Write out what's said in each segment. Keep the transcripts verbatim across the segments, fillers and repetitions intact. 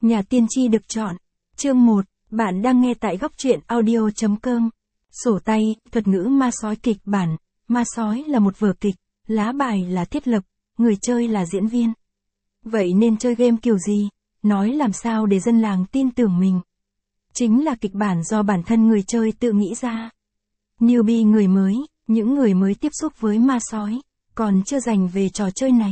Nhà tiên tri được chọn. Chương một, bạn đang nghe tại góc truyện audio chấm com. Sổ tay, thuật ngữ ma sói kịch bản. Ma sói là một vở kịch, lá bài là thiết lập, người chơi là diễn viên. Vậy nên chơi game kiểu gì? Nói làm sao để dân làng tin tưởng mình? Chính là kịch bản do bản thân người chơi tự nghĩ ra. Newbie người mới, những người mới tiếp xúc với ma sói, còn chưa dành về trò chơi này.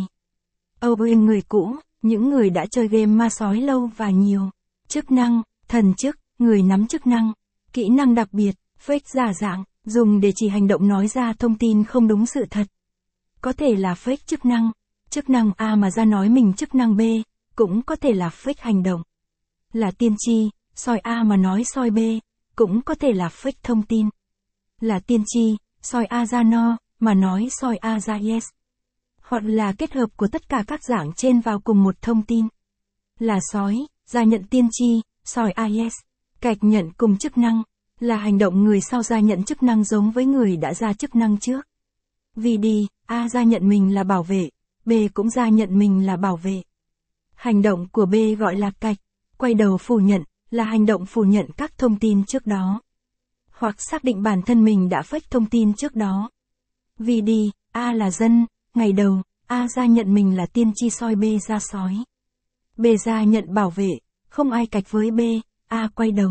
Owen người cũ, những người đã chơi game ma sói lâu và nhiều. Chức năng, thần chức, người nắm chức năng. Kỹ năng đặc biệt, fake giả dạng, dùng để chỉ hành động nói ra thông tin không đúng sự thật. Có thể là fake chức năng, chức năng A mà ra nói mình chức năng B, cũng có thể là fake hành động. Là tiên tri, soi A mà nói soi B, cũng có thể là fake thông tin. Là tiên tri, soi A ra no, mà nói soi A ra yes. Hoặc là kết hợp của tất cả các dạng trên vào cùng một thông tin. Là sói, ra nhận tiên tri, soi A yes. Cạch nhận cùng chức năng, là hành động người sau ra nhận chức năng giống với người đã ra chức năng trước. Vì đi, A ra nhận mình là bảo vệ, B cũng ra nhận mình là bảo vệ. Hành động của B gọi là cạch, quay đầu phủ nhận, là hành động phủ nhận các thông tin trước đó. Hoặc xác định bản thân mình đã fake thông tin trước đó. Vì đi, A là dân, ngày đầu, A ra nhận mình là tiên tri soi B ra sói. B ra nhận bảo vệ, không ai cạch với B, A quay đầu.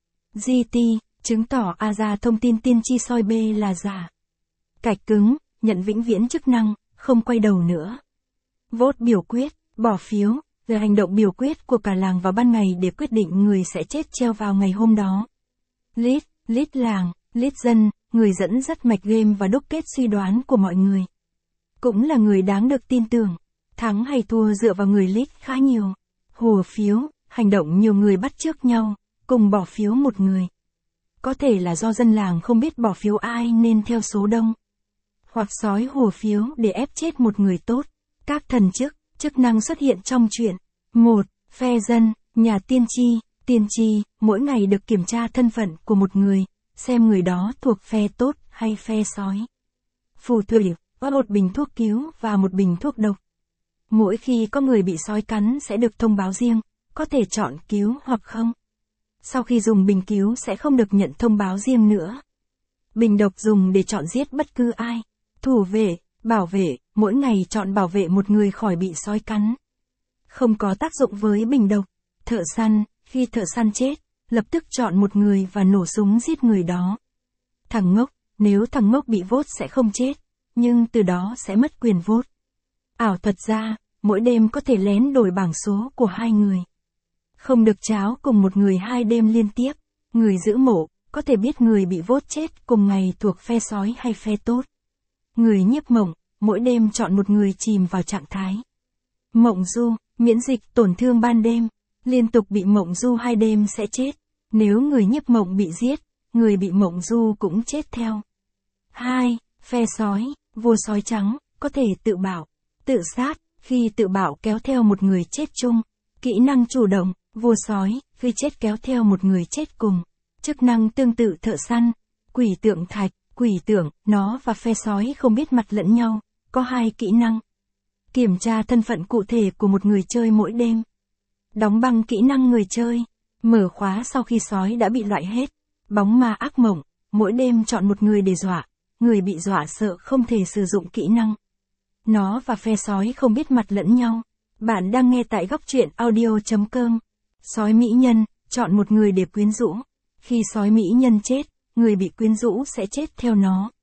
giê tê, chứng tỏ A ra thông tin tiên tri soi B là giả. Cạch cứng, nhận vĩnh viễn chức năng, không quay đầu nữa. Vote biểu quyết, bỏ phiếu, về hành động biểu quyết của cả làng vào ban ngày để quyết định người sẽ chết treo vào ngày hôm đó. Lead, lead làng, lead dân, người dẫn dắt mạch game và đúc kết suy đoán của mọi người. Cũng là người đáng được tin tưởng. Thắng hay thua dựa vào người lead khá nhiều. Hùa phiếu, hành động nhiều người bắt chước nhau, cùng bỏ phiếu một người. Có thể là do dân làng không biết bỏ phiếu ai nên theo số đông. Hoặc sói hùa phiếu để ép chết một người tốt. Các thần chức, chức năng xuất hiện trong truyện. một. Phe dân, nhà tiên tri, tiên tri, mỗi ngày được kiểm tra thân phận của một người, xem người đó thuộc phe tốt hay phe sói. Phù thủy, có một bình thuốc cứu và một bình thuốc độc. Mỗi khi có người bị sói cắn sẽ được thông báo riêng, có thể chọn cứu hoặc không. Sau khi dùng bình cứu sẽ không được nhận thông báo riêng nữa. Bình độc dùng để chọn giết bất cứ ai. Thủ vệ, bảo vệ, mỗi ngày chọn bảo vệ một người khỏi bị sói cắn. Không có tác dụng với bình độc. Thợ săn, khi thợ săn chết, lập tức chọn một người và nổ súng giết người đó. Thằng ngốc, nếu thằng ngốc bị vote sẽ không chết, nhưng từ đó sẽ mất quyền vote. Ảo thuật ra, mỗi đêm có thể lén đổi bảng số của hai người. Không được cháo cùng một người hai đêm liên tiếp. Người giữ mộ, có thể biết người bị vote chết cùng ngày thuộc phe sói hay phe tốt. Người nhiếp mộng, mỗi đêm chọn một người chìm vào trạng thái mộng du, miễn dịch tổn thương ban đêm, liên tục bị mộng du hai đêm sẽ chết. Nếu người nhiếp mộng bị giết, người bị mộng du cũng chết theo. hai. Phe sói, vua sói trắng, có thể tự bạo, tự sát, khi tự bạo kéo theo một người chết chung. Kỹ năng chủ động, vua sói, khi chết kéo theo một người chết cùng. Chức năng tương tự thợ săn, quỷ tượng thạch, quỷ tượng, nó và phe sói không biết mặt lẫn nhau, có hai kỹ năng. Kiểm tra thân phận cụ thể của một người chơi mỗi đêm. Đóng băng kỹ năng người chơi, mở khóa sau khi sói đã bị loại hết. Bóng ma ác mộng, mỗi đêm chọn một người để dọa, người bị dọa sợ không thể sử dụng kỹ năng. Nó và phe sói không biết mặt lẫn nhau. Bạn đang nghe tại góc truyện audio chấm com. Sói mỹ nhân, chọn một người để quyến rũ. Khi sói mỹ nhân chết, người bị quyến rũ sẽ chết theo nó.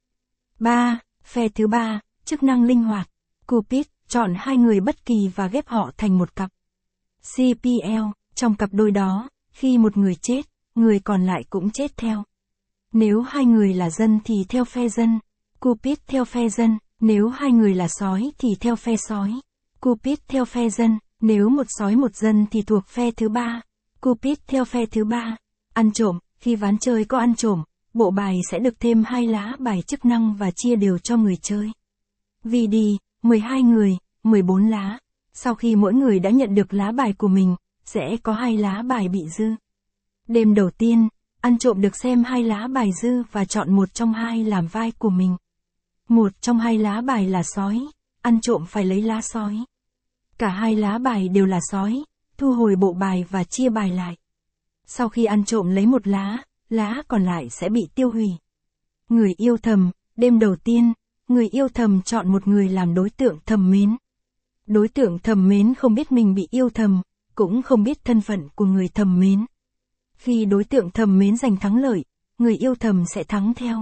ba. Phe thứ ba, chức năng linh hoạt. Cupid, chọn hai người bất kỳ và ghép họ thành một cặp. xê pê lờ, trong cặp đôi đó, khi một người chết, người còn lại cũng chết theo. Nếu hai người là dân thì theo phe dân. Cupid theo phe dân, nếu hai người là sói thì theo phe sói. Cupid theo phe dân, nếu một sói một dân thì thuộc phe thứ ba. Cupid theo phe thứ ba. Ăn trộm, khi ván chơi có ăn trộm, bộ bài sẽ được thêm hai lá bài chức năng và chia đều cho người chơi. Vì đi, mười hai người, mười bốn lá. Sau khi mỗi người đã nhận được lá bài của mình, sẽ có hai lá bài bị dư. Đêm đầu tiên, ăn trộm được xem hai lá bài dư và chọn một trong hai làm vai của mình. Một trong hai lá bài là sói, ăn trộm phải lấy lá sói. Cả hai lá bài đều là sói, thu hồi bộ bài và chia bài lại. Sau khi ăn trộm lấy một lá, lá còn lại sẽ bị tiêu hủy. Người yêu thầm, đêm đầu tiên, người yêu thầm chọn một người làm đối tượng thầm mến. Đối tượng thầm mến không biết mình bị yêu thầm, cũng không biết thân phận của người thầm mến. Khi đối tượng thầm mến giành thắng lợi, người yêu thầm sẽ thắng theo.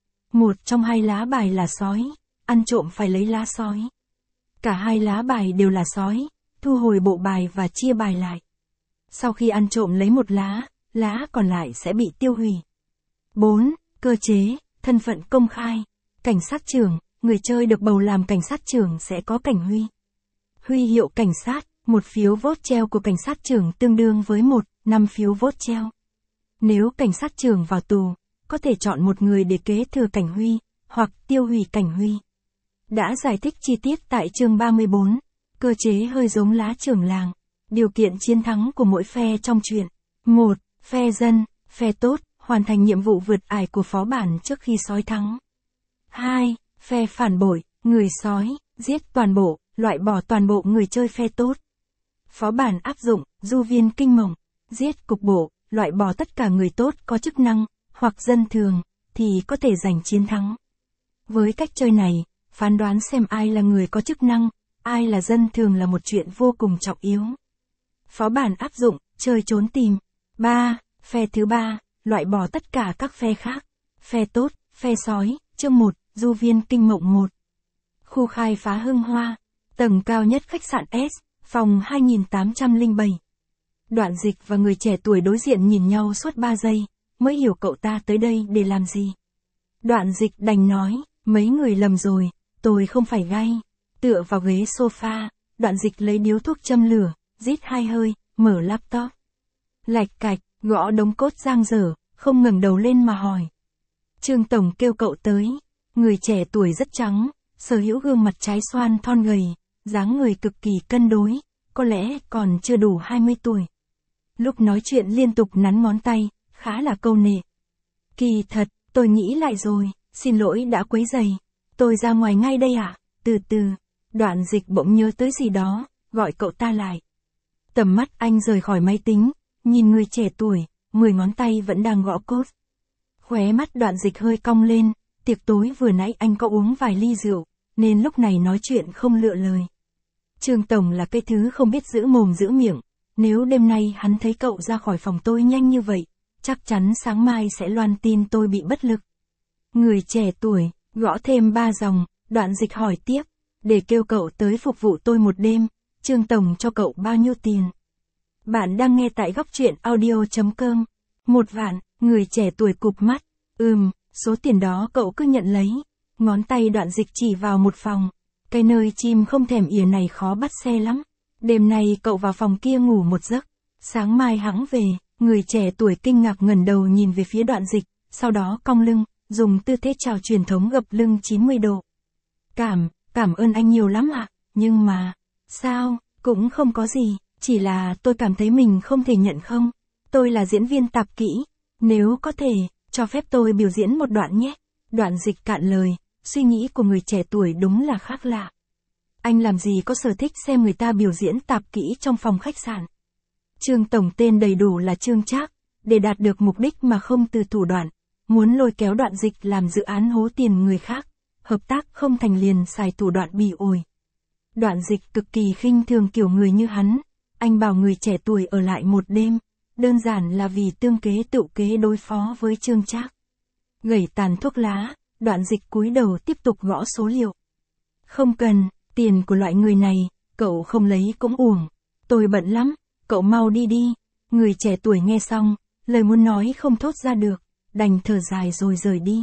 Một trong hai lá bài là sói, ăn trộm phải lấy lá sói. Cả hai lá bài đều là sói, thu hồi bộ bài và chia bài lại. Sau khi ăn trộm lấy một lá, lá còn lại sẽ bị tiêu hủy. bốn. Cơ chế, thân phận công khai. Cảnh sát trưởng, người chơi được bầu làm cảnh sát trưởng sẽ có cảnh huy. Huy hiệu cảnh sát, một phiếu vote treo của cảnh sát trưởng tương đương với một, năm phiếu vote treo. Nếu cảnh sát trưởng vào tù, có thể chọn một người để kế thừa cảnh huy, hoặc tiêu hủy cảnh huy. Đã giải thích chi tiết tại chương ba mươi bốn. Cơ chế hơi giống lá trưởng làng. Điều kiện chiến thắng của mỗi phe trong truyện. một. Phe dân, phe tốt, hoàn thành nhiệm vụ vượt ải của phó bản trước khi sói thắng. hai. Phe phản bội, người sói, giết toàn bộ, loại bỏ toàn bộ người chơi phe tốt. Phó bản áp dụng, du viên kinh mộng, giết cục bộ, loại bỏ tất cả người tốt có chức năng, hoặc dân thường, thì có thể giành chiến thắng. Với cách chơi này, phán đoán xem ai là người có chức năng, ai là dân thường là một chuyện vô cùng trọng yếu. Phó bản áp dụng, chơi trốn tìm. ba. Phe thứ ba, loại bỏ tất cả các phe khác. Phe tốt, phe sói, chương một, du viên kinh mộng một. Khu khai phá Hưng Hoa, tầng cao nhất khách sạn S, phòng hai nghìn tám trăm lẻ bảy. Đoạn Dịch và người trẻ tuổi đối diện nhìn nhau suốt ba giây, mới hiểu cậu ta tới đây để làm gì. Đoạn Dịch đành nói, mấy người lầm rồi, tôi không phải gay. Tựa vào ghế sofa, Đoạn Dịch lấy điếu thuốc châm lửa, rít hai hơi, mở laptop. Lạch cạch, gõ đống cốt giang dở, không ngẩng đầu lên mà hỏi. Trương Tổng kêu cậu tới. Người trẻ tuổi rất trắng, sở hữu gương mặt trái xoan thon gầy, dáng người cực kỳ cân đối, có lẽ còn chưa đủ hai mươi tuổi. Lúc nói chuyện liên tục nắn ngón tay, khá là câu nệ. Kỳ thật, tôi nghĩ lại rồi, xin lỗi đã quấy rầy. Tôi ra ngoài ngay đây ạ, à? Từ từ. Đoạn Dịch bỗng nhớ tới gì đó, gọi cậu ta lại. Tầm mắt anh rời khỏi máy tính, nhìn người trẻ tuổi, mười ngón tay vẫn đang gõ cốt. Khóe mắt Đoạn Dịch hơi cong lên, tiệc tối vừa nãy anh có uống vài ly rượu, nên lúc này nói chuyện không lựa lời. Trương Tổng là cái thứ không biết giữ mồm giữ miệng, nếu đêm nay hắn thấy cậu ra khỏi phòng tôi nhanh như vậy, chắc chắn sáng mai sẽ loan tin tôi bị bất lực. Người trẻ tuổi, gõ thêm ba dòng, Đoạn Dịch hỏi tiếp, để kêu cậu tới phục vụ tôi một đêm, Trương Tổng cho cậu bao nhiêu tiền? Bạn đang nghe tại góc truyện audio chấm com. Một vạn, người trẻ tuổi cụp mắt, ừm, số tiền đó cậu cứ nhận lấy. Ngón tay Đoạn Dịch chỉ vào một phòng. Cái nơi chim không thèm ỉa này khó bắt xe lắm. Đêm nay cậu vào phòng kia ngủ một giấc. Sáng mai hẵng về. Người trẻ tuổi kinh ngạc ngẩng đầu nhìn về phía Đoạn Dịch, sau đó cong lưng, dùng tư thế chào truyền thống gập lưng chín mươi độ. Cảm, cảm ơn anh nhiều lắm ạ, nhưng mà, sao, cũng không có gì, chỉ là tôi cảm thấy mình không thể nhận không. Tôi là diễn viên tạp kỹ, nếu có thể, cho phép tôi biểu diễn một đoạn nhé. Đoạn Dịch cạn lời, suy nghĩ của người trẻ tuổi đúng là khác lạ. Anh làm gì có sở thích xem người ta biểu diễn tạp kỹ trong phòng khách sạn. Trương Tổng tên đầy đủ là Trương Trác, để đạt được mục đích mà không từ thủ đoạn, muốn lôi kéo Đoạn Dịch làm dự án hố tiền người khác, hợp tác không thành liền xài thủ đoạn bỉ ổi. Đoạn Dịch cực kỳ khinh thường kiểu người như hắn, anh bảo người trẻ tuổi ở lại một đêm, đơn giản là vì tương kế tựu kế đối phó với Trương Trác. Gẩy tàn thuốc lá, Đoạn Dịch cúi đầu tiếp tục gõ số liệu. Không cần, tiền của loại người này, cậu không lấy cũng uổng. Tôi bận lắm, cậu mau đi đi. Người trẻ tuổi nghe xong, lời muốn nói không thốt ra được, đành thở dài rồi rời đi.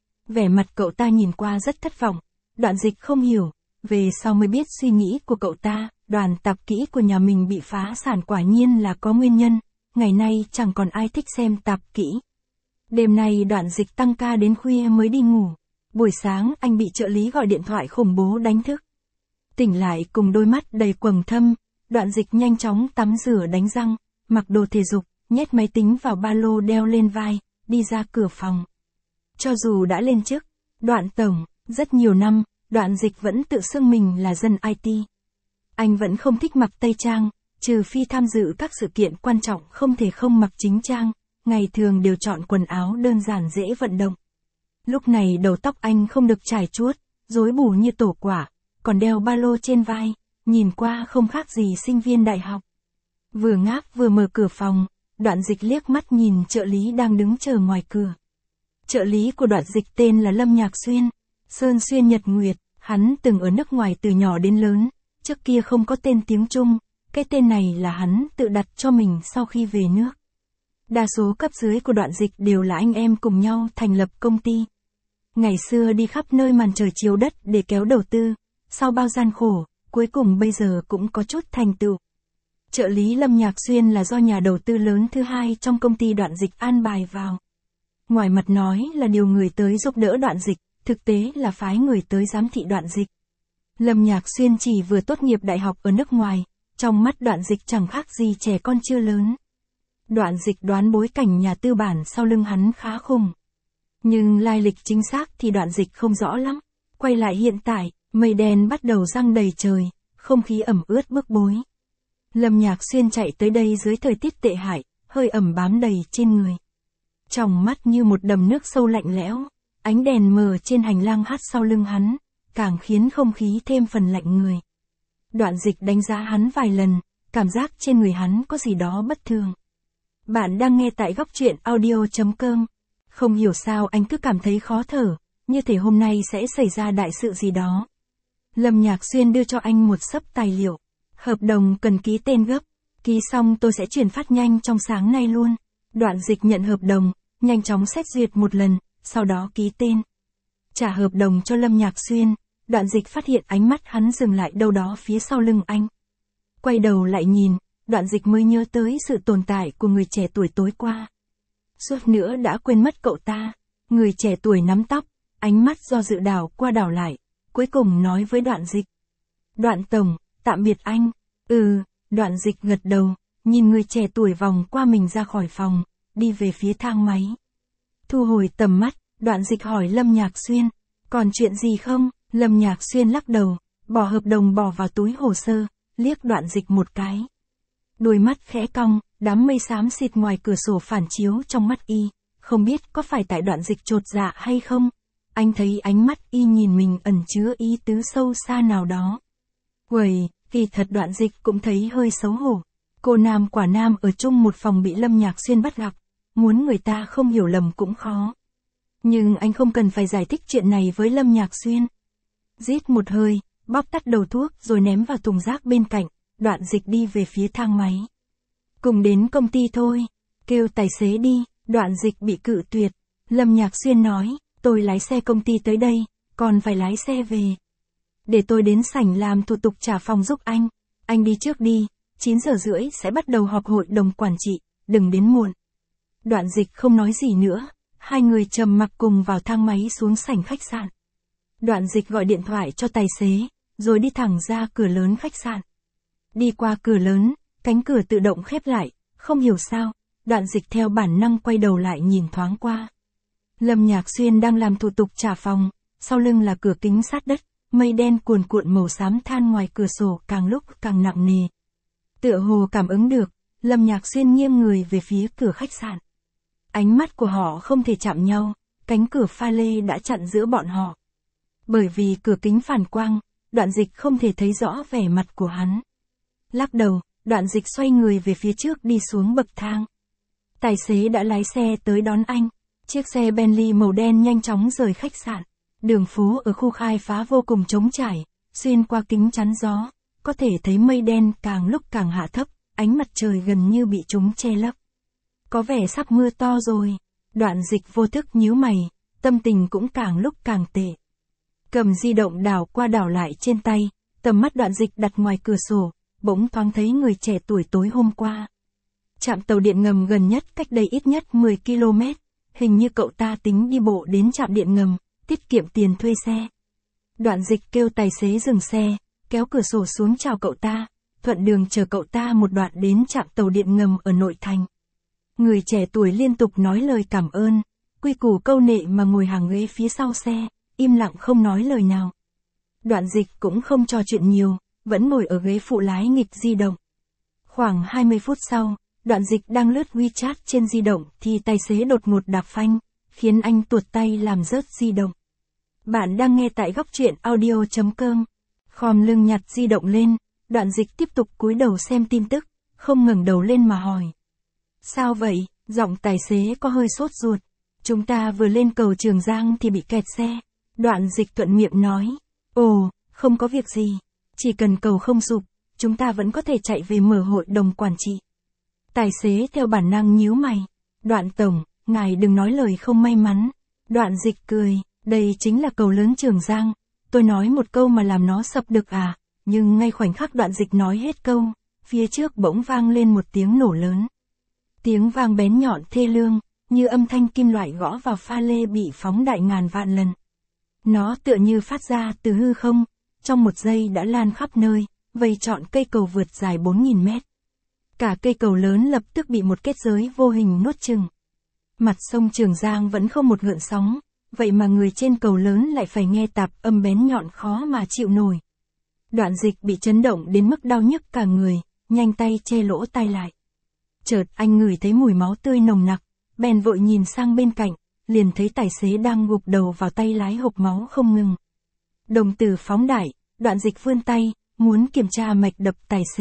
Vẻ mặt cậu ta nhìn qua rất thất vọng. Đoạn Dịch không hiểu, về sau mới biết suy nghĩ của cậu ta, đoàn tạp kỹ của nhà mình bị phá sản quả nhiên là có nguyên nhân. Ngày nay chẳng còn ai thích xem tạp kỹ. Đêm nay Đoạn Dịch tăng ca đến khuya mới đi ngủ. Buổi sáng anh bị trợ lý gọi điện thoại khủng bố đánh thức. Tỉnh lại cùng đôi mắt đầy quầng thâm, Đoạn Dịch nhanh chóng tắm rửa đánh răng, mặc đồ thể dục, nhét máy tính vào ba lô đeo lên vai, đi ra cửa phòng. Cho dù đã lên chức, Đoạn Tổng, rất nhiều năm, Đoạn Dịch vẫn tự xưng mình là dân i tê. Anh vẫn không thích mặc tây trang, trừ phi tham dự các sự kiện quan trọng không thể không mặc chính trang, ngày thường đều chọn quần áo đơn giản dễ vận động. Lúc này đầu tóc anh không được chải chuốt, rối bù như tổ quả, còn đeo ba lô trên vai, nhìn qua không khác gì sinh viên đại học. Vừa ngáp vừa mở cửa phòng, Đoạn Dịch liếc mắt nhìn trợ lý đang đứng chờ ngoài cửa. Trợ lý của Đoạn Dịch tên là Lâm Nhạc Xuyên, Sơn Xuyên Nhật Nguyệt, hắn từng ở nước ngoài từ nhỏ đến lớn, trước kia không có tên tiếng Trung, cái tên này là hắn tự đặt cho mình sau khi về nước. Đa số cấp dưới của Đoạn Dịch đều là anh em cùng nhau thành lập công ty. Ngày xưa đi khắp nơi màn trời chiếu đất để kéo đầu tư, sau bao gian khổ, cuối cùng bây giờ cũng có chút thành tựu. Trợ lý Lâm Nhạc Xuyên là do nhà đầu tư lớn thứ hai trong công ty Đoạn Dịch an bài vào. Ngoài mặt nói là điều người tới giúp đỡ Đoạn Dịch, thực tế là phái người tới giám thị Đoạn Dịch. Lâm Nhạc Xuyên chỉ vừa tốt nghiệp đại học ở nước ngoài, trong mắt Đoạn Dịch chẳng khác gì trẻ con chưa lớn. Đoạn Dịch đoán bối cảnh nhà tư bản sau lưng hắn khá khủng. Nhưng lai lịch chính xác thì Đoạn Dịch không rõ lắm. Quay lại hiện tại, mây đen bắt đầu giăng đầy trời, không khí ẩm ướt bức bối. Lâm Nhạc Xuyên chạy tới đây dưới thời tiết tệ hại, hơi ẩm bám đầy trên người. Trong mắt như một đầm nước sâu lạnh lẽo, ánh đèn mờ trên hành lang hắt sau lưng hắn, càng khiến không khí thêm phần lạnh người. Đoạn Dịch đánh giá hắn vài lần, cảm giác trên người hắn có gì đó bất thường. Bạn đang nghe tại góc truyện audio chấm com. Không hiểu sao anh cứ cảm thấy khó thở, như thể hôm nay sẽ xảy ra đại sự gì đó. Lâm Nhạc Xuyên đưa cho anh một xấp tài liệu. Hợp đồng cần ký tên gấp, ký xong tôi sẽ chuyển phát nhanh trong sáng nay luôn. Đoạn Dịch nhận hợp đồng, nhanh chóng xét duyệt một lần, sau đó ký tên. Trả hợp đồng cho Lâm Nhạc Xuyên, Đoạn Dịch phát hiện ánh mắt hắn dừng lại đâu đó phía sau lưng anh. Quay đầu lại nhìn, Đoạn Dịch mới nhớ tới sự tồn tại của người trẻ tuổi tối qua. Suốt nữa đã quên mất cậu ta. Người trẻ tuổi nắm tóc, ánh mắt do dự đảo qua đảo lại, cuối cùng nói với Đoạn Dịch. Đoạn tổng, tạm biệt anh. Ừ, Đoạn Dịch gật đầu, nhìn người trẻ tuổi vòng qua mình ra khỏi phòng, đi về phía thang máy. Thu hồi tầm mắt, Đoạn Dịch hỏi Lâm Nhạc Xuyên, còn chuyện gì không? Lâm Nhạc Xuyên lắc đầu, bỏ hợp đồng bỏ vào túi hồ sơ, liếc Đoạn Dịch một cái. Đôi mắt khẽ cong, đám mây xám xịt ngoài cửa sổ phản chiếu trong mắt y, không biết có phải tại Đoạn Dịch chột dạ hay không. Anh thấy ánh mắt y nhìn mình ẩn chứa ý tứ sâu xa nào đó. Uầy, kỳ thật Đoạn Dịch cũng thấy hơi xấu hổ. Cô nam quả nam ở chung một phòng bị Lâm Nhạc Xuyên bắt gặp, muốn người ta không hiểu lầm cũng khó. Nhưng anh không cần phải giải thích chuyện này với Lâm Nhạc Xuyên. Rít một hơi, bóp tắt đầu thuốc rồi ném vào thùng rác bên cạnh, Đoạn Dịch đi về phía thang máy. Cùng đến công ty thôi, kêu tài xế đi. Đoạn Dịch bị cự tuyệt. Lâm Nhạc Xuyên nói, tôi lái xe công ty tới đây, còn phải lái xe về. Để tôi đến sảnh làm thủ tục trả phòng giúp anh. Anh đi trước đi, chín giờ rưỡi sẽ bắt đầu họp hội đồng quản trị, đừng đến muộn. Đoạn Dịch không nói gì nữa, hai người trầm mặc cùng vào thang máy xuống sảnh khách sạn. Đoạn Dịch gọi điện thoại cho tài xế, rồi đi thẳng ra cửa lớn khách sạn. Đi qua cửa lớn, cánh cửa tự động khép lại, không hiểu sao, Đoạn Dịch theo bản năng quay đầu lại nhìn thoáng qua. Lâm Nhạc Xuyên đang làm thủ tục trả phòng, sau lưng là cửa kính sát đất, mây đen cuồn cuộn màu xám than ngoài cửa sổ càng lúc càng nặng nề. Tựa hồ cảm ứng được, Lâm Nhạc Xuyên nghiêng người về phía cửa khách sạn. Ánh mắt của họ không thể chạm nhau, cánh cửa pha lê đã chặn giữa bọn họ. Bởi vì cửa kính phản quang, Đoạn Dịch không thể thấy rõ vẻ mặt của hắn. Lắc đầu, Đoạn Dịch xoay người về phía trước đi xuống bậc thang. Tài xế đã lái xe tới đón anh. Chiếc xe Bentley màu đen nhanh chóng rời khách sạn. Đường phố ở khu khai phá vô cùng trống trải, xuyên qua kính chắn gió, có thể thấy mây đen càng lúc càng hạ thấp, ánh mặt trời gần như bị chúng che lấp. Có vẻ sắp mưa to rồi. Đoạn Dịch vô thức nhíu mày, tâm tình cũng càng lúc càng tệ. Cầm di động đảo qua đảo lại trên tay, tầm mắt Đoạn Dịch đặt ngoài cửa sổ, bỗng thoáng thấy người trẻ tuổi tối hôm qua. Trạm tàu điện ngầm gần nhất cách đây ít nhất mười ki lô mét, hình như cậu ta tính đi bộ đến trạm điện ngầm, tiết kiệm tiền thuê xe. Đoạn Dịch kêu tài xế dừng xe, kéo cửa sổ xuống chào cậu ta, thuận đường chờ cậu ta một đoạn đến trạm tàu điện ngầm ở nội thành. Người trẻ tuổi liên tục nói lời cảm ơn, quy củ câu nệ mà ngồi hàng ghế phía sau xe, im lặng không nói lời nào. Đoạn Dịch cũng không trò chuyện nhiều, vẫn ngồi ở ghế phụ lái nghịch di động. Khoảng hai mươi phút sau, Đoạn Dịch đang lướt WeChat trên di động thì tài xế đột ngột đạp phanh, khiến anh tuột tay làm rớt di động. Bạn đang nghe tại góc truyện audio chấm com. Khom lưng nhặt di động lên, Đoạn Dịch tiếp tục cúi đầu xem tin tức, không ngẩng đầu lên mà hỏi. Sao vậy? Giọng tài xế có hơi sốt ruột. Chúng ta vừa lên cầu Trường Giang thì bị kẹt xe. Đoạn Dịch thuận miệng nói. Ồ, không có việc gì. Chỉ cần cầu không sụp, chúng ta vẫn có thể chạy về mở hội đồng quản trị. Tài xế theo bản năng nhíu mày. Đoạn tổng, ngài đừng nói lời không may mắn. Đoạn Dịch cười, đây chính là cầu lớn Trường Giang. Tôi nói một câu mà làm nó sập được à? Nhưng ngay khoảnh khắc Đoạn Dịch nói hết câu, phía trước bỗng vang lên một tiếng nổ lớn. Tiếng vang bén nhọn thê lương, như âm thanh kim loại gõ vào pha lê bị phóng đại ngàn vạn lần. Nó tựa như phát ra từ hư không, trong một giây đã lan khắp nơi, vây trọn cây cầu vượt dài bốn nghìn mét. Cả cây cầu lớn lập tức bị một kết giới vô hình nuốt chửng. Mặt sông Trường Giang vẫn không một gợn sóng, vậy mà người trên cầu lớn lại phải nghe tạp âm bén nhọn khó mà chịu nổi. Đoạn Dịch bị chấn động đến mức đau nhức cả người, nhanh tay che lỗ tai lại. Chợt anh ngửi thấy mùi máu tươi nồng nặc, bèn vội nhìn sang bên cạnh, liền thấy tài xế đang gục đầu vào tay lái hộc máu không ngừng. Đồng tử phóng đại, Đoạn Dịch vươn tay, muốn kiểm tra mạch đập tài xế.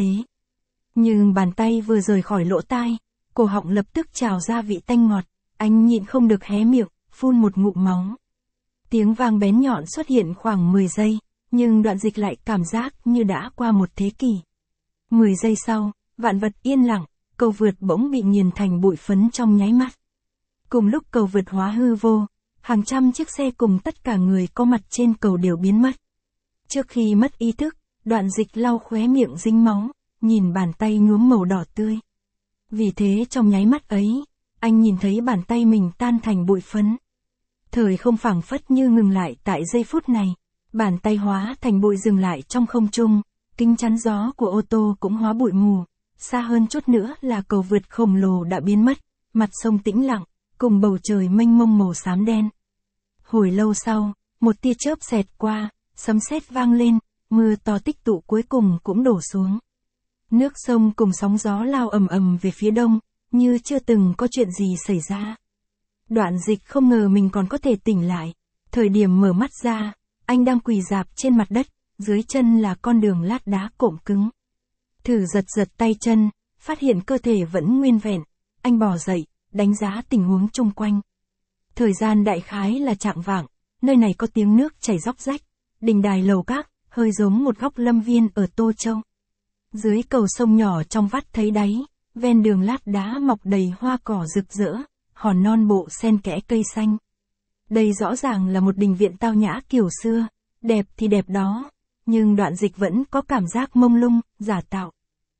Nhưng bàn tay vừa rời khỏi lỗ tai, cổ họng lập tức trào ra vị tanh ngọt, anh nhịn không được hé miệng, phun một ngụm máu. Tiếng vang bén nhọn xuất hiện khoảng mười giây, nhưng Đoạn Dịch lại cảm giác như đã qua một thế kỷ. mười giây sau, vạn vật yên lặng, cầu vượt bỗng bị nghiền thành bụi phấn trong nháy mắt. Cùng lúc cầu vượt hóa hư vô, hàng trăm chiếc xe cùng tất cả người có mặt trên cầu đều biến mất. Trước khi mất ý thức, Đoạn Dịch lau khóe miệng dính máu, nhìn bàn tay nhuốm màu đỏ tươi. Vì thế trong nháy mắt ấy, anh nhìn thấy bàn tay mình tan thành bụi phấn. Thời không phảng phất như ngừng lại tại giây phút này, bàn tay hóa thành bụi dừng lại trong không trung, kính chắn gió của ô tô cũng hóa bụi mù, xa hơn chút nữa là cầu vượt khổng lồ đã biến mất, mặt sông tĩnh lặng, cùng bầu trời mênh mông màu xám đen. Hồi lâu sau, một tia chớp xẹt qua, sấm sét vang lên, mưa to tích tụ cuối cùng cũng đổ xuống. Nước sông cùng sóng gió lao ầm ầm về phía đông, như chưa từng có chuyện gì xảy ra. Đoạn Dịch không ngờ mình còn có thể tỉnh lại. Thời điểm mở mắt ra, anh đang quỳ rạp trên mặt đất, dưới chân là con đường lát đá cộm cứng. Thử giật giật tay chân, phát hiện cơ thể vẫn nguyên vẹn, anh bò dậy, đánh giá tình huống chung quanh. Thời gian đại khái là chạng vạng, nơi này có tiếng nước chảy róc rách, đình đài lầu các, hơi giống một góc lâm viên ở Tô Châu. Dưới cầu sông nhỏ trong vắt thấy đáy, ven đường lát đá mọc đầy hoa cỏ rực rỡ, hòn non bộ xen kẽ cây xanh. Đây rõ ràng là một đình viện tao nhã kiểu xưa, đẹp thì đẹp đó, nhưng Đoạn Dịch vẫn có cảm giác mông lung, giả tạo.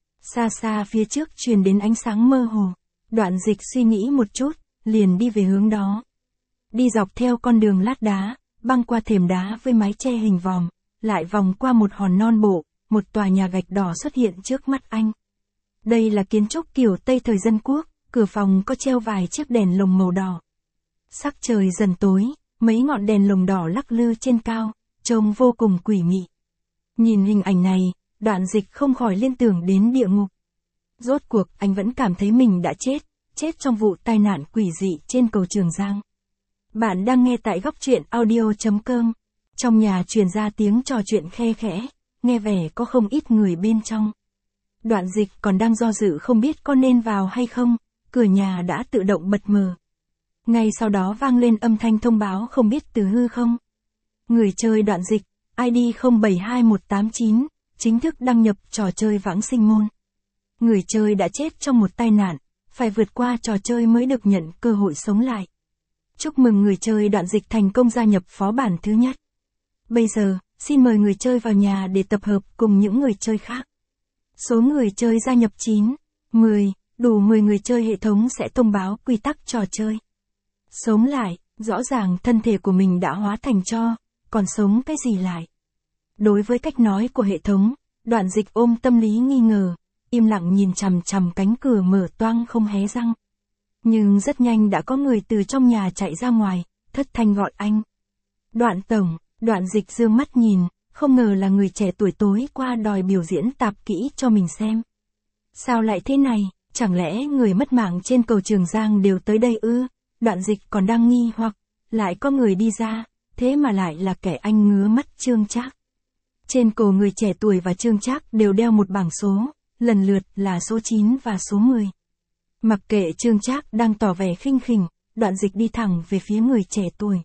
Xa xa phía trước truyền đến ánh sáng mơ hồ, Đoạn Dịch suy nghĩ một chút, liền đi về hướng đó. Đi dọc theo con đường lát đá, băng qua thềm đá với mái che hình vòm, lại vòng qua một hòn non bộ, một tòa nhà gạch đỏ xuất hiện trước mắt anh. Đây là kiến trúc kiểu Tây thời dân quốc, cửa phòng có treo vài chiếc đèn lồng màu đỏ. Sắc trời dần tối, mấy ngọn đèn lồng đỏ lắc lư trên cao, trông vô cùng quỷ mị. Nhìn hình ảnh này, Đoạn Dịch không khỏi liên tưởng đến địa ngục. Rốt cuộc anh vẫn cảm thấy mình đã chết, chết trong vụ tai nạn quỷ dị trên cầu Trường Giang. Bạn đang nghe tại góc truyện audio chấm com. Trong nhà truyền ra tiếng trò chuyện khe khẽ, nghe vẻ có không ít người bên trong. Đoạn Dịch còn đang do dự không biết có nên vào hay không, cửa nhà đã tự động bật mở. Ngay sau đó vang lên âm thanh thông báo không biết từ hư không. Người chơi Đoạn Dịch, i đê không bảy hai một tám chín, chính thức đăng nhập trò chơi Vãng Sinh Môn. Người chơi đã chết trong một tai nạn, phải vượt qua trò chơi mới được nhận cơ hội sống lại. Chúc mừng người chơi Đoạn Dịch thành công gia nhập phó bản thứ nhất. Bây giờ, xin mời người chơi vào nhà để tập hợp cùng những người chơi khác. Số người chơi gia nhập chín, mười, đủ mười người chơi hệ thống sẽ thông báo quy tắc trò chơi. Sống lại, rõ ràng thân thể của mình đã hóa thành tro, còn sống cái gì lại? Đối với cách nói của hệ thống, Đoạn Dịch ôm tâm lý nghi ngờ, im lặng nhìn chằm chằm cánh cửa mở toang không hé răng. Nhưng rất nhanh đã có người từ trong nhà chạy ra ngoài, thất thanh gọi anh. Đoạn tổng, Đoạn Dịch dương mắt nhìn, không ngờ là người trẻ tuổi tối qua đòi biểu diễn tạp kỹ cho mình xem. Sao lại thế này, chẳng lẽ người mất mạng trên cầu Trường Giang đều tới đây ư? Đoạn Dịch còn đang nghi hoặc, lại có người đi ra, thế mà lại là kẻ anh ngứa mắt Trương Trác. Trên cổ người trẻ tuổi và Trương Trác đều đeo một bảng số, lần lượt là số chín và số mười. Mặc kệ Trương Trác đang tỏ vẻ khinh khỉnh, Đoạn Dịch đi thẳng về phía người trẻ tuổi.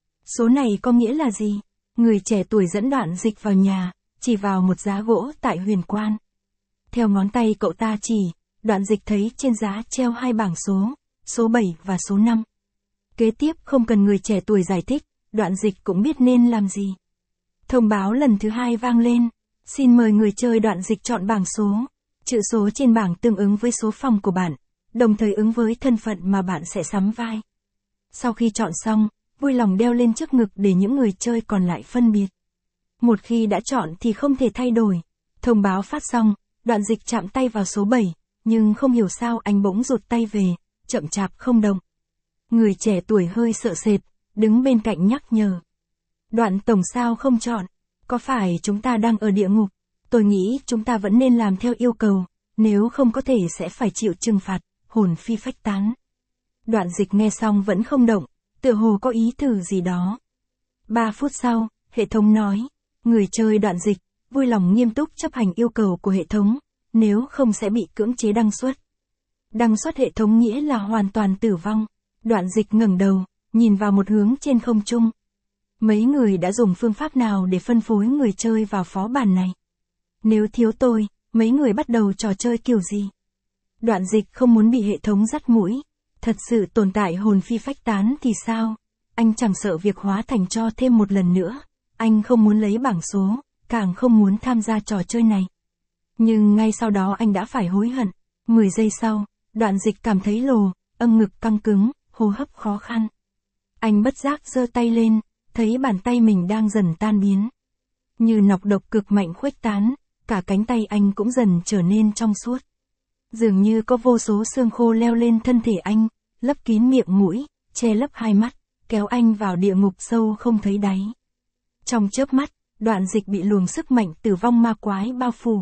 Số này có nghĩa là gì? Người trẻ tuổi dẫn Đoạn Dịch vào nhà, chỉ vào một giá gỗ tại Huyền Quan. Theo ngón tay cậu ta chỉ, Đoạn Dịch thấy trên giá treo hai bảng số, số bảy và số năm. Kế tiếp không cần người trẻ tuổi giải thích, Đoạn Dịch cũng biết nên làm gì. Thông báo lần thứ hai vang lên, xin mời người chơi Đoạn Dịch chọn bảng số. Chữ số trên bảng tương ứng với số phòng của bạn, đồng thời ứng với thân phận mà bạn sẽ sắm vai. Sau khi chọn xong, vui lòng đeo lên trước ngực để những người chơi còn lại phân biệt. Một khi đã chọn thì không thể thay đổi. Thông báo phát xong, Đoạn Dịch chạm tay vào số bảy, nhưng không hiểu sao anh bỗng rụt tay về, chậm chạp không động. Người trẻ tuổi hơi sợ sệt, đứng bên cạnh nhắc nhở. Đoạn tổng sao không chọn? Có phải chúng ta đang ở địa ngục? Tôi nghĩ chúng ta vẫn nên làm theo yêu cầu, nếu không có thể sẽ phải chịu trừng phạt, hồn phi phách tán. Đoạn Dịch nghe xong vẫn không động, tựa hồ có ý thử gì đó. Ba phút sau, hệ thống nói, người chơi Đoạn Dịch, vui lòng nghiêm túc chấp hành yêu cầu của hệ thống, nếu không sẽ bị cưỡng chế đăng xuất. Đăng xuất hệ thống nghĩa là hoàn toàn tử vong. Đoạn Dịch ngẩng đầu, nhìn vào một hướng trên không trung. Mấy người đã dùng phương pháp nào để phân phối người chơi vào phó bản này? Nếu thiếu tôi, mấy người bắt đầu trò chơi kiểu gì? Đoạn Dịch không muốn bị hệ thống dắt mũi. Thật sự tồn tại hồn phi phách tán thì sao? Anh chẳng sợ việc hóa thành cho thêm một lần nữa. Anh không muốn lấy bảng số, càng không muốn tham gia trò chơi này. Nhưng ngay sau đó anh đã phải hối hận. mười giây sau, Đoạn Dịch cảm thấy lồ, âm ngực căng cứng, hô hấp khó khăn. Anh bất giác giơ tay lên, thấy bàn tay mình đang dần tan biến. Như nọc độc cực mạnh khuếch tán, cả cánh tay anh cũng dần trở nên trong suốt. Dường như có vô số xương khô leo lên thân thể anh, lấp kín miệng mũi, che lấp hai mắt, kéo anh vào địa ngục sâu không thấy đáy. Trong chớp mắt, Đoạn Dịch bị luồng sức mạnh tử vong ma quái bao phủ.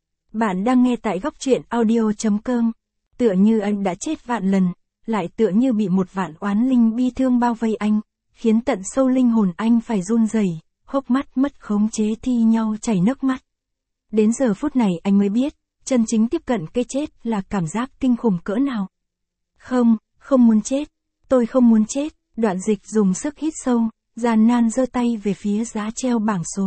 Bạn đang nghe tại góc truyện audio chấm com. Tựa như anh đã chết vạn lần, lại tựa như bị một vạn oán linh bi thương bao vây anh, khiến tận sâu linh hồn anh phải run rẩy, hốc mắt mất khống chế thi nhau chảy nước mắt. Đến giờ phút này anh mới biết, chân chính tiếp cận cái chết là cảm giác kinh khủng cỡ nào. Không, không muốn chết, tôi không muốn chết. Đoạn Dịch dùng sức hít sâu, gian nan giơ tay về phía giá treo bảng số.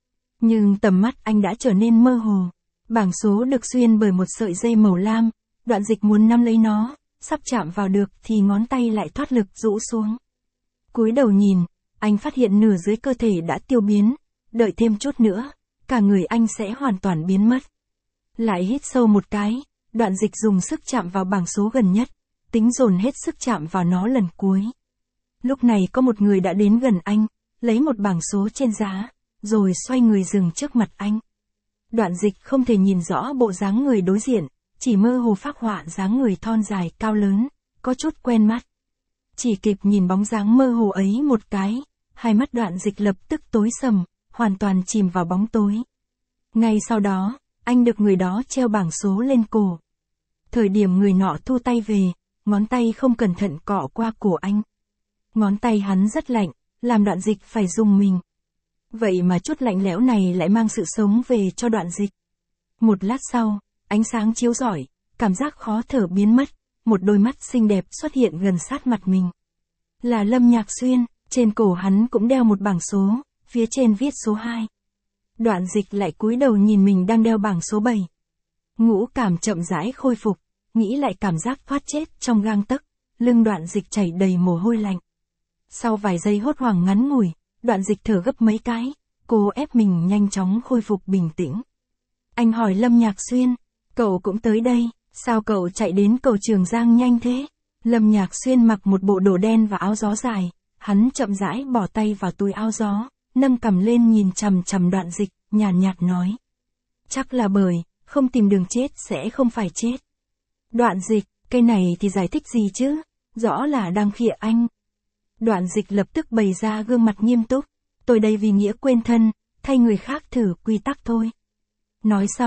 Nhưng tầm mắt anh đã trở nên mơ hồ. Bảng số được xuyên bởi một sợi dây màu lam. Đoạn Dịch muốn nắm lấy nó, sắp chạm vào được thì ngón tay lại thoát lực rũ xuống. Cúi đầu nhìn, anh phát hiện nửa dưới cơ thể đã tiêu biến, đợi thêm chút nữa, cả người anh sẽ hoàn toàn biến mất. Lại hít sâu một cái, Đoạn Dịch dùng sức chạm vào bảng số gần nhất, tính dồn hết sức chạm vào nó lần cuối. Lúc này có một người đã đến gần anh, lấy một bảng số trên giá, rồi xoay người dừng trước mặt anh. Đoạn Dịch không thể nhìn rõ bộ dáng người đối diện, chỉ mơ hồ phác họa dáng người thon dài cao lớn, có chút quen mắt. Chỉ kịp nhìn bóng dáng mơ hồ ấy một cái, hai mắt Đoạn Dịch lập tức tối sầm, hoàn toàn chìm vào bóng tối. Ngay sau đó, anh được người đó treo bảng số lên cổ. Thời điểm người nọ thu tay về, ngón tay không cẩn thận cọ qua cổ anh. Ngón tay hắn rất lạnh, làm Đoạn Dịch phải rùng mình. Vậy mà chút lạnh lẽo này lại mang sự sống về cho Đoạn Dịch. Một lát sau, ánh sáng chiếu rọi, cảm giác khó thở biến mất, một đôi mắt xinh đẹp xuất hiện gần sát mặt mình. Là Lâm Nhạc Xuyên, trên cổ hắn cũng đeo một bảng số, phía trên viết số hai. Đoạn Dịch lại cúi đầu nhìn mình đang đeo bảng số bảy. Ngũ cảm chậm rãi khôi phục, nghĩ lại cảm giác thoát chết trong gang tấc, lưng Đoạn Dịch chảy đầy mồ hôi lạnh. Sau vài giây hốt hoảng ngắn ngủi, Đoạn Dịch thở gấp mấy cái, cố ép mình nhanh chóng khôi phục bình tĩnh. Anh hỏi Lâm Nhạc Xuyên, cậu cũng tới đây, sao cậu chạy đến cầu Trường Giang nhanh thế? Lâm Nhạc Xuyên mặc một bộ đồ đen và áo gió dài, hắn chậm rãi bỏ tay vào túi áo gió, nâng cằm lên nhìn chằm chằm Đoạn Dịch, nhàn nhạt, nhạt nói. Chắc là bởi, không tìm đường chết sẽ không phải chết. Đoạn Dịch, cái này thì giải thích gì chứ? Rõ là đang khịa anh. Đoạn Dịch lập tức bày ra gương mặt nghiêm túc. Tôi đây vì nghĩa quên thân, thay người khác thử quy tắc thôi. Nói xong,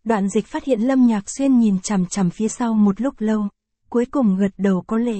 Đoạn Dịch phát hiện Lâm Nhạc Xuyên nhìn chằm chằm phía sau một lúc lâu, cuối cùng gật đầu có lệ.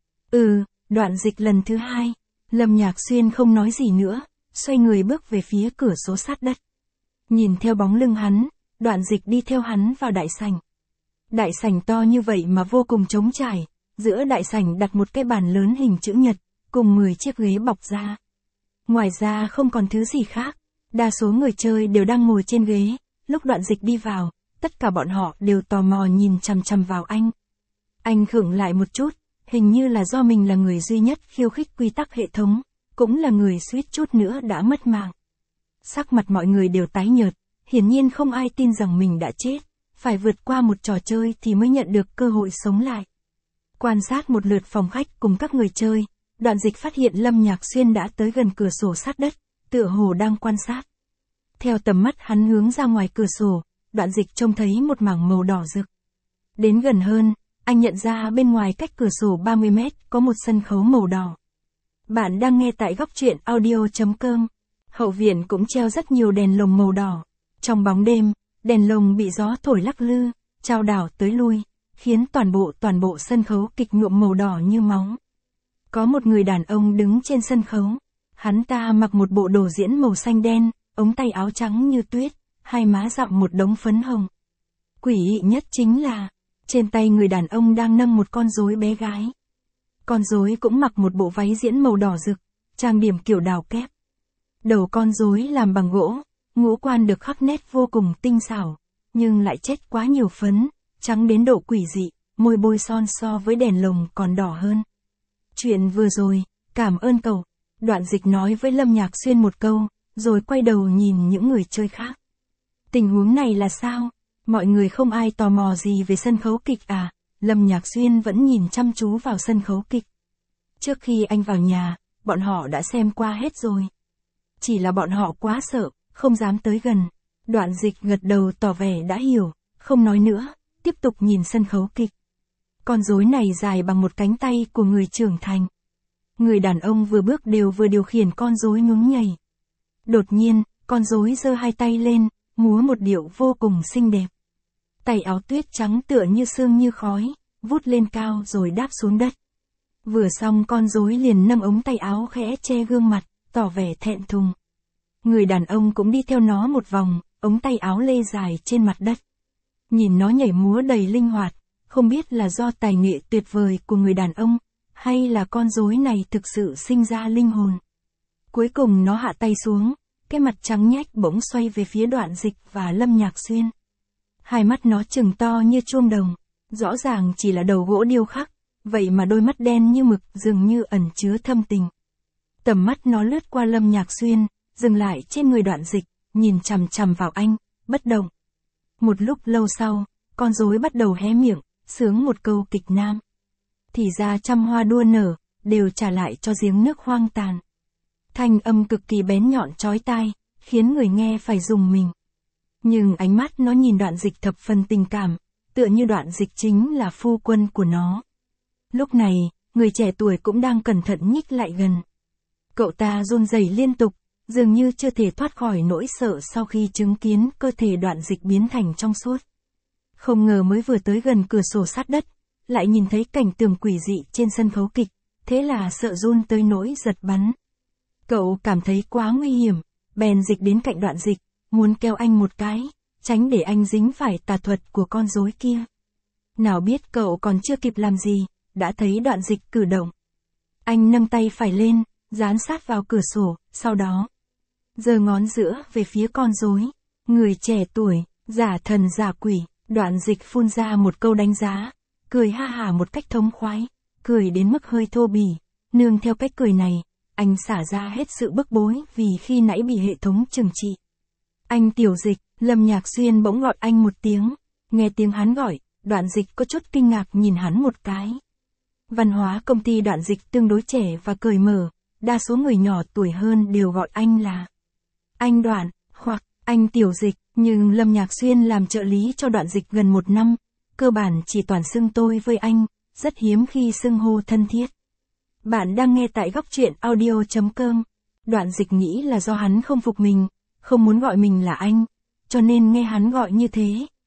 Ừ, Đoạn Dịch lần thứ hai. Lâm Nhạc Xuyên không nói gì nữa, xoay người bước về phía cửa sổ sát đất. Nhìn theo bóng lưng hắn, Đoạn Dịch đi theo hắn vào đại sảnh. Đại sảnh to như vậy mà vô cùng trống trải, giữa đại sảnh đặt một cái bàn lớn hình chữ nhật, cùng mười chiếc ghế bọc da. Ngoài ra không còn thứ gì khác, đa số người chơi đều đang ngồi trên ghế, lúc Đoạn Dịch đi vào, tất cả bọn họ đều tò mò nhìn chằm chằm vào anh. Anh khựng lại một chút, hình như là do mình là người duy nhất khiêu khích quy tắc hệ thống, cũng là người suýt chút nữa đã mất mạng. Sắc mặt mọi người đều tái nhợt, hiển nhiên không ai tin rằng mình đã chết, phải vượt qua một trò chơi thì mới nhận được cơ hội sống lại. Quan sát một lượt phòng khách cùng các người chơi, Đoạn Dịch phát hiện Lâm Nhạc Xuyên đã tới gần cửa sổ sát đất, tựa hồ đang quan sát. Theo tầm mắt hắn hướng ra ngoài cửa sổ, Đoạn Dịch trông thấy một mảng màu đỏ rực. Đến gần hơn, anh nhận ra bên ngoài cách cửa sổ ba mươi mét có một sân khấu màu đỏ. Bạn đang nghe tại góc truyện audio chấm com. Hậu viện cũng treo rất nhiều đèn lồng màu đỏ. Trong bóng đêm, đèn lồng bị gió thổi lắc lư, chao đảo tới lui, khiến toàn bộ toàn bộ sân khấu kịch nhuộm màu đỏ như máu. Có một người đàn ông đứng trên sân khấu. Hắn ta mặc một bộ đồ diễn màu xanh đen, ống tay áo trắng như tuyết, hai má dặm một đống phấn hồng. Quỷ dị nhất chính là, trên tay người đàn ông đang nâng một con rối bé gái. Con rối cũng mặc một bộ váy diễn màu đỏ rực, trang điểm kiểu đào kép. Đầu con rối làm bằng gỗ, ngũ quan được khắc nét vô cùng tinh xảo, nhưng lại chết quá nhiều phấn, trắng đến độ quỷ dị, môi bôi son so với đèn lồng còn đỏ hơn. Chuyện vừa rồi, cảm ơn cậu. Đoạn Dịch nói với Lâm Nhạc Xuyên một câu, rồi quay đầu nhìn những người chơi khác. Tình huống này là sao? Mọi người không ai tò mò gì về sân khấu kịch à? Lâm Nhạc Xuyên vẫn nhìn chăm chú vào sân khấu kịch. Trước khi anh vào nhà, bọn họ đã xem qua hết rồi. Chỉ là bọn họ quá sợ, không dám tới gần. Đoạn Dịch gật đầu tỏ vẻ đã hiểu, không nói nữa, tiếp tục nhìn sân khấu kịch. Con rối này dài bằng một cánh tay của người trưởng thành. Người đàn ông vừa bước đều vừa điều khiển con rối nhún nhảy. Đột nhiên, con rối giơ hai tay lên, múa một điệu vô cùng xinh đẹp. Tay áo tuyết trắng tựa như sương như khói, vút lên cao rồi đáp xuống đất. Vừa xong con rối liền nâng ống tay áo khẽ che gương mặt, tỏ vẻ thẹn thùng. Người đàn ông cũng đi theo nó một vòng, ống tay áo lê dài trên mặt đất. Nhìn nó nhảy múa đầy linh hoạt, không biết là do tài nghệ tuyệt vời của người đàn ông, hay là con rối này thực sự sinh ra linh hồn. Cuối cùng nó hạ tay xuống, cái mặt trắng nhách bỗng xoay về phía Đoạn Dịch và Lâm Nhạc Xuyên. Hai mắt nó trừng to như chuông đồng, rõ ràng chỉ là đầu gỗ điêu khắc, vậy mà đôi mắt đen như mực dường như ẩn chứa thâm tình. Tầm mắt nó lướt qua Lâm Nhạc Xuyên, dừng lại trên người Đoạn Dịch, nhìn chằm chằm vào anh, bất động. Một lúc lâu sau, con rối bắt đầu hé miệng, sướng một câu kịch nam. Thì ra trăm hoa đua nở, đều trả lại cho giếng nước hoang tàn. Thanh âm cực kỳ bén nhọn chói tai, khiến người nghe phải rùng mình. Nhưng ánh mắt nó nhìn Đoạn Dịch thập phần tình cảm, tựa như Đoạn Dịch chính là phu quân của nó. Lúc này, người trẻ tuổi cũng đang cẩn thận nhích lại gần. Cậu ta run rẩy liên tục, dường như chưa thể thoát khỏi nỗi sợ sau khi chứng kiến cơ thể Đoạn Dịch biến thành trong suốt. Không ngờ mới vừa tới gần cửa sổ sát đất, lại nhìn thấy cảnh tượng quỷ dị trên sân khấu kịch, thế là sợ run tới nỗi giật bắn. Cậu cảm thấy quá nguy hiểm, bèn dịch đến cạnh Đoạn Dịch, muốn kéo anh một cái, tránh để anh dính phải tà thuật của con rối kia. Nào biết cậu còn chưa kịp làm gì, đã thấy Đoạn Dịch cử động. Anh nâng tay phải lên, dán sát vào cửa sổ, sau đó giơ ngón giữa về phía con rối. Người trẻ tuổi, giả thần giả quỷ, Đoạn Dịch phun ra một câu đánh giá, cười ha hả một cách thống khoái, cười đến mức hơi thô bỉ. Nương theo cách cười này, anh xả ra hết sự bức bối vì khi nãy bị hệ thống trừng trị. Anh Tiểu Dịch, Lâm Nhạc Xuyên bỗng gọi anh một tiếng. Nghe tiếng hắn gọi, Đoạn Dịch có chút kinh ngạc nhìn hắn một cái. Văn hóa công ty Đoạn Dịch tương đối trẻ và cởi mở, đa số người nhỏ tuổi hơn đều gọi anh là anh Đoạn, hoặc anh Tiểu Dịch, nhưng Lâm Nhạc Xuyên làm trợ lý cho Đoạn Dịch gần một năm, cơ bản chỉ toàn xưng tôi với anh, rất hiếm khi xưng hô thân thiết. Bạn đang nghe tại góc truyện audio chấm com. Đoạn Dịch nghĩ là do hắn không phục mình, không muốn gọi mình là anh, cho nên nghe hắn gọi như thế,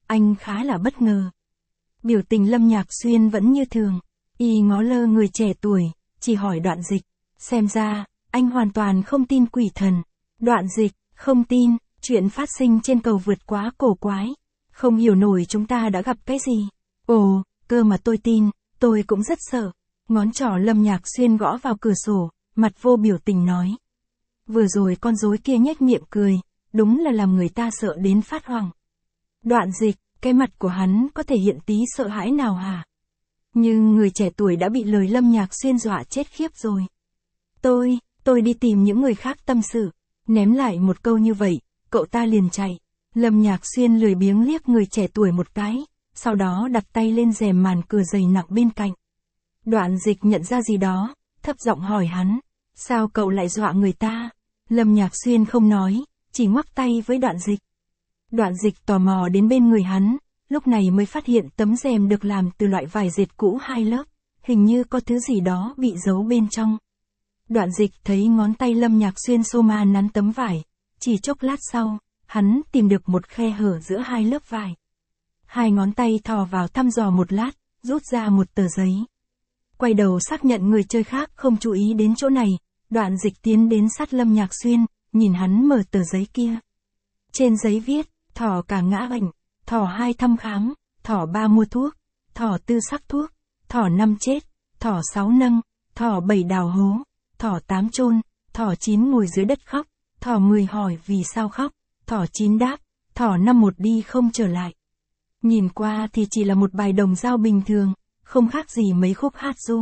anh khá là bất ngờ. Biểu tình Lâm Nhạc Xuyên vẫn như thường, y ngó lơ người trẻ tuổi, chỉ hỏi Đoạn Dịch, xem ra, anh hoàn toàn không tin quỷ thần. Đoạn Dịch, không tin, chuyện phát sinh trên cầu vượt quá cổ quái, không hiểu nổi chúng ta đã gặp cái gì. Ồ, cơ mà tôi tin, tôi cũng rất sợ. Ngón trỏ Lâm Nhạc Xuyên gõ vào cửa sổ, mặt vô biểu tình nói. Vừa rồi con rối kia nhếch miệng cười, đúng là làm người ta sợ đến phát hoảng. Đoạn Dịch, cái mặt của hắn có thể hiện tí sợ hãi nào hả? Nhưng người trẻ tuổi đã bị lời Lâm Nhạc Xuyên dọa chết khiếp rồi. Tôi, tôi đi tìm những người khác tâm sự. Ném lại một câu như vậy, cậu ta liền chạy. Lâm Nhạc Xuyên lười biếng liếc người trẻ tuổi một cái, sau đó đặt tay lên rèm màn cửa dày nặng bên cạnh. Đoạn Dịch nhận ra gì đó, thấp giọng hỏi hắn, sao cậu lại dọa người ta? Lâm Nhạc Xuyên không nói, chỉ ngoắc tay với Đoạn Dịch. Đoạn Dịch tò mò đến bên người hắn, lúc này mới phát hiện tấm rèm được làm từ loại vải dệt cũ hai lớp, hình như có thứ gì đó bị giấu bên trong. Đoạn Dịch thấy ngón tay Lâm Nhạc Xuyên xô ma nắn tấm vải, chỉ chốc lát sau, hắn tìm được một khe hở giữa hai lớp vải. Hai ngón tay thò vào thăm dò một lát, rút ra một tờ giấy. Quay đầu xác nhận người chơi khác không chú ý đến chỗ này, Đoạn Dịch tiến đến sát Lâm Nhạc Xuyên, nhìn hắn mở tờ giấy kia. Trên giấy viết, thỏ cả ngã bệnh, thỏ hai thăm khám, thỏ ba mua thuốc, thỏ tư sắc thuốc, thỏ năm chết, thỏ sáu nâng, thỏ bảy đào hố, thỏ tám chôn, thỏ chín ngồi dưới đất khóc, thỏ mười hỏi vì sao khóc, thỏ chín đáp, thỏ năm một đi không trở lại. Nhìn qua thì chỉ là một bài đồng dao bình thường, không khác gì mấy khúc hát ru.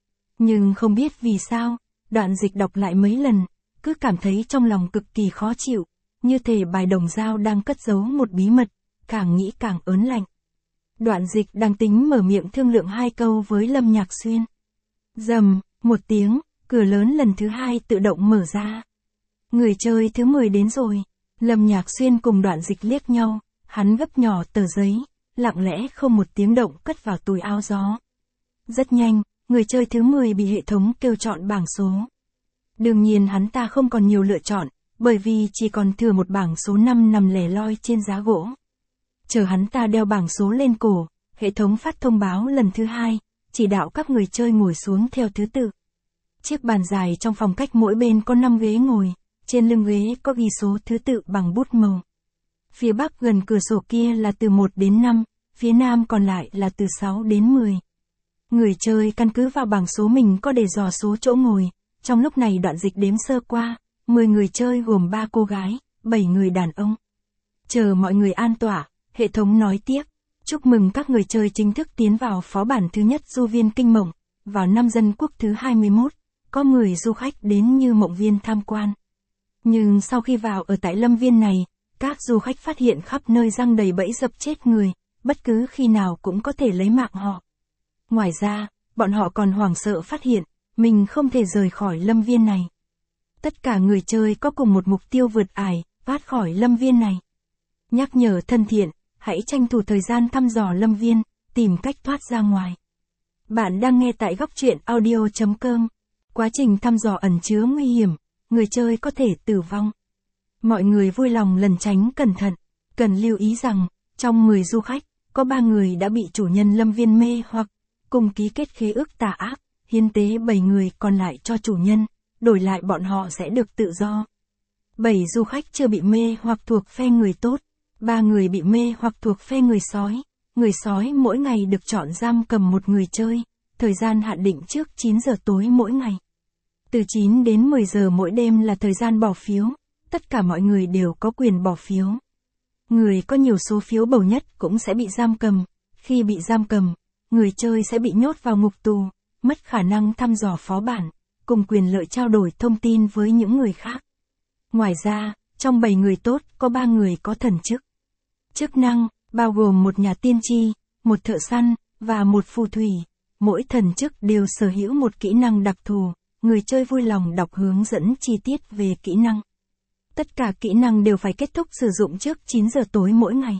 Nhưng không biết vì sao, Đoạn Dịch đọc lại mấy lần, cứ cảm thấy trong lòng cực kỳ khó chịu, như thể bài đồng dao đang cất giấu một bí mật, càng nghĩ càng ớn lạnh. Đoạn Dịch đang tính mở miệng thương lượng hai câu với Lâm Nhạc Xuyên. Rầm, một tiếng, cửa lớn lần thứ hai tự động mở ra. Người chơi thứ mười đến rồi. Lâm Nhạc Xuyên cùng Đoạn Dịch liếc nhau, hắn gấp nhỏ tờ giấy, lặng lẽ không một tiếng động cất vào túi áo gió. Rất nhanh, người chơi thứ mười bị hệ thống kêu chọn bảng số. Đương nhiên hắn ta không còn nhiều lựa chọn, bởi vì chỉ còn thừa một bảng số năm nằm lẻ loi trên giá gỗ. Chờ hắn ta đeo bảng số lên cổ, hệ thống phát thông báo lần thứ hai, chỉ đạo các người chơi ngồi xuống theo thứ tự. Chiếc bàn dài trong phòng cách mỗi bên có năm ghế ngồi, trên lưng ghế có ghi số thứ tự bằng bút màu. Phía bắc gần cửa sổ kia là từ một đến năm, phía nam còn lại là từ sáu đến mười. Người chơi căn cứ vào bảng số mình có để dò số chỗ ngồi, trong lúc này Đoạn Dịch đếm sơ qua, mười người chơi gồm ba cô gái, bảy người đàn ông. Chờ mọi người an tọa, hệ thống nói tiếp, chúc mừng các người chơi chính thức tiến vào phó bản thứ nhất Du Viên Kinh Mộng, vào năm Dân Quốc thứ hai mươi mốt, có mười du khách đến Như Mộng Viên tham quan. Nhưng sau khi vào ở tại Lâm Viên này, các du khách phát hiện khắp nơi giăng đầy bẫy dập chết người, bất cứ khi nào cũng có thể lấy mạng họ. Ngoài ra, bọn họ còn hoảng sợ phát hiện, mình không thể rời khỏi Lâm Viên này. Tất cả người chơi có cùng một mục tiêu vượt ải, thoát khỏi Lâm Viên này. Nhắc nhở thân thiện, hãy tranh thủ thời gian thăm dò Lâm Viên, tìm cách thoát ra ngoài. Bạn đang nghe tại góc truyện audio chấm com. Quá trình thăm dò ẩn chứa nguy hiểm, người chơi có thể tử vong. Mọi người vui lòng lẩn tránh cẩn thận, cần lưu ý rằng, trong mười du khách, có ba người đã bị chủ nhân Lâm Viên mê hoặc, cùng ký kết khế ước tà ác, hiến tế bảy người còn lại cho chủ nhân, đổi lại bọn họ sẽ được tự do. bảy du khách chưa bị mê hoặc thuộc phe người tốt, ba người bị mê hoặc thuộc phe người sói. Người sói mỗi ngày được chọn giam cầm một người chơi, thời gian hạn định trước chín giờ tối mỗi ngày. Từ chín đến mười giờ mỗi đêm là thời gian bỏ phiếu, tất cả mọi người đều có quyền bỏ phiếu. Người có nhiều số phiếu bầu nhất cũng sẽ bị giam cầm, khi bị giam cầm, người chơi sẽ bị nhốt vào ngục tù, mất khả năng thăm dò phó bản, cùng quyền lợi trao đổi thông tin với những người khác. Ngoài ra, trong bảy người tốt có ba người có thần chức. Chức năng, bao gồm một nhà tiên tri, một thợ săn, và một phù thủy. Mỗi thần chức đều sở hữu một kỹ năng đặc thù, người chơi vui lòng đọc hướng dẫn chi tiết về kỹ năng. Tất cả kỹ năng đều phải kết thúc sử dụng trước chín giờ tối mỗi ngày.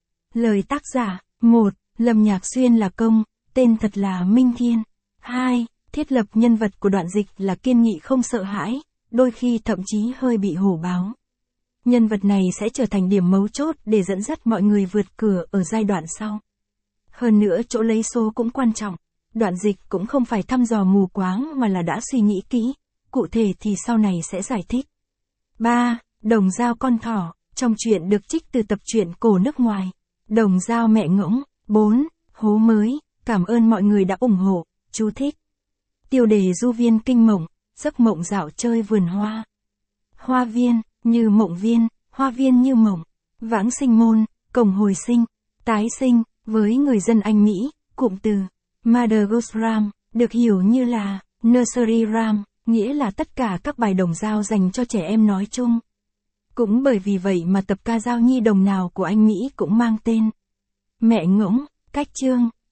Lời tác giả, một. Lâm Nhạc Xuyên là công, tên thật là Minh Thiên. hai. Thiết lập nhân vật của Đoạn Dịch là kiên nghị không sợ hãi, đôi khi thậm chí hơi bị hổ báo. Nhân vật này sẽ trở thành điểm mấu chốt để dẫn dắt mọi người vượt cửa ở giai đoạn sau. Hơn nữa chỗ lấy số cũng quan trọng. Đoạn dịch cũng không phải thăm dò mù quáng mà là đã suy nghĩ kỹ. Cụ thể thì sau này sẽ giải thích. ba. Đồng dao con thỏ. Trong truyện được trích từ tập truyện cổ nước ngoài. Đồng dao mẹ ngỗng. bốn. Hố mới. Cảm ơn mọi người đã ủng hộ. Chú thích. Tiêu đề du viên kinh mộng. Giấc mộng dạo chơi vườn hoa. Hoa viên, như mộng viên, hoa viên như mộng. Vãng sinh môn, cổng hồi sinh, tái sinh, với người dân Anh Mỹ, cụm từ Mother Goose Ram, được hiểu như là Nursery Rhyme, nghĩa là tất cả các bài đồng dao dành cho trẻ em nói chung. Cũng bởi vì vậy mà tập ca dao nhi đồng nào của Anh Mỹ cũng mang tên Mẹ ngỗng. Cách chương